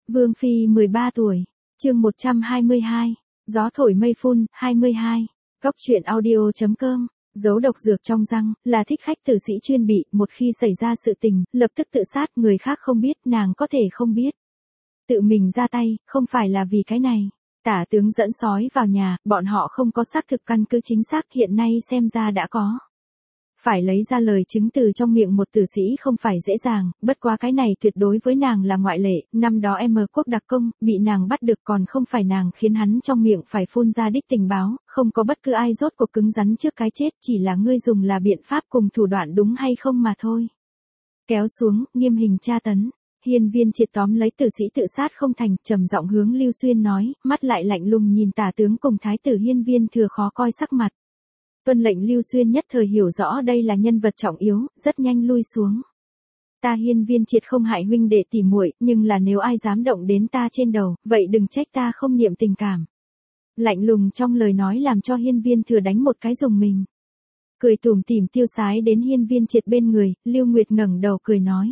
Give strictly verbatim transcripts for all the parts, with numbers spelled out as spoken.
Vương Phi mười ba tuổi, chương một trăm hai mươi hai, gió thổi mây phun, hai mươi hai, góc truyện audio chấm com, giấu độc dược trong răng, là thích khách tử sĩ chuyên bị, một khi xảy ra sự tình, lập tức tự sát, người khác không biết, nàng có thể không biết. Tự mình ra tay, không phải là vì cái này. Tả tướng dẫn sói vào nhà, bọn họ không có xác thực căn cứ chính xác, hiện nay xem ra đã có. Phải lấy ra lời chứng từ trong miệng một tử sĩ không phải dễ dàng, bất quá cái này tuyệt đối với nàng là ngoại lệ, năm đó em quốc đặc công, bị nàng bắt được còn không phải nàng khiến hắn trong miệng phải phun ra đích tình báo, không có bất cứ ai rốt cuộc cứng rắn trước cái chết, chỉ là ngươi dùng là biện pháp cùng thủ đoạn đúng hay không mà thôi. Kéo xuống, nghiêm hình tra tấn. Hiên Viên Triệt tóm lấy tử sĩ tự sát không thành, trầm giọng hướng Lưu Xuyên nói, mắt lại lạnh lùng nhìn tả tướng cùng thái tử Hiên Viên Thừa khó coi sắc mặt. Tuân lệnh Lưu Xuyên nhất thời hiểu rõ đây là nhân vật trọng yếu, rất nhanh lui xuống. Ta Hiên Viên Triệt không hại huynh đệ tỉ muội, nhưng là nếu ai dám động đến ta trên đầu, vậy đừng trách ta không niệm tình cảm. Lạnh lùng trong lời nói làm cho Hiên Viên Thừa đánh một cái rùng mình. Cười tủm tỉm tiêu sái đến Hiên Viên Triệt bên người, Lưu Nguyệt ngẩng đầu cười nói.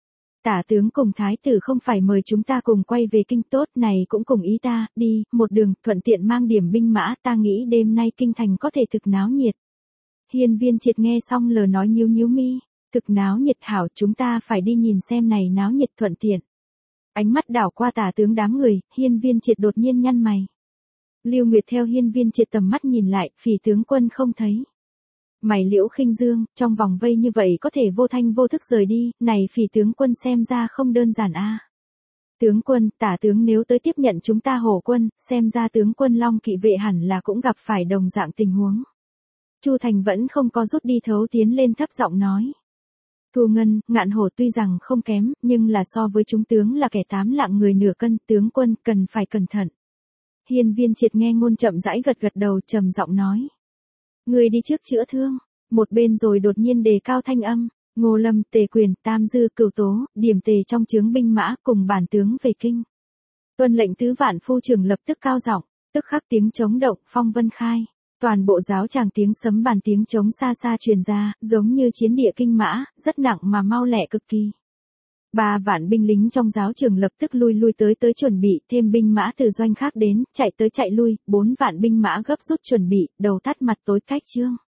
Tả tướng cùng thái tử không phải mời chúng ta cùng quay về kinh, tốt này cũng cùng ý ta, đi, một đường, thuận tiện mang điểm binh mã, ta nghĩ đêm nay kinh thành có thể thực náo nhiệt. Hiên Viên Triệt nghe xong lời nói nhíu nhíu mi, thực náo nhiệt hảo, chúng ta phải đi nhìn xem này náo nhiệt thuận tiện. Ánh mắt đảo qua tả tướng đám người, Hiên Viên Triệt đột nhiên nhăn mày. Lưu Nguyệt theo Hiên Viên Triệt tầm mắt nhìn lại, Phỉ tướng quân không thấy. Mày Liễu Khinh Dương, trong vòng vây như vậy có thể vô thanh vô thức rời đi, này Phỉ tướng quân xem ra không đơn giản a. À. Tướng quân, tả tướng nếu tới tiếp nhận chúng ta hổ quân, xem ra tướng quân Long Kỵ vệ hẳn là cũng gặp phải đồng dạng tình huống. Chu Thành vẫn không có rút đi thấu tiến lên thấp giọng nói. Thu Ngân, Ngạn Hổ tuy rằng không kém, nhưng là so với chúng tướng là kẻ tám lạng người nửa cân, tướng quân cần phải cẩn thận. Hiên Viên Triệt nghe ngôn chậm rãi gật gật đầu, trầm giọng nói. Người đi trước chữa thương, một bên rồi đột nhiên đề cao thanh âm, Ngô Lâm, Tề Quyền, Tam Dư, Cửu Tố, điểm tề trong chướng binh mã cùng bản tướng về kinh. Tuân lệnh tứ vạn phu trưởng lập tức cao giọng, tức khắc tiếng trống động, phong vân khai, toàn bộ giáo tràng tiếng sấm bàn tiếng trống xa xa truyền ra, giống như chiến địa kinh mã, rất nặng mà mau lẹ cực kỳ. Ba vạn binh lính trong giáo trường lập tức lui lui tới tới chuẩn bị, thêm binh mã từ doanh khác đến, chạy tới chạy lui, bốn vạn binh mã gấp rút chuẩn bị, đầu tắt mặt tối cách trương.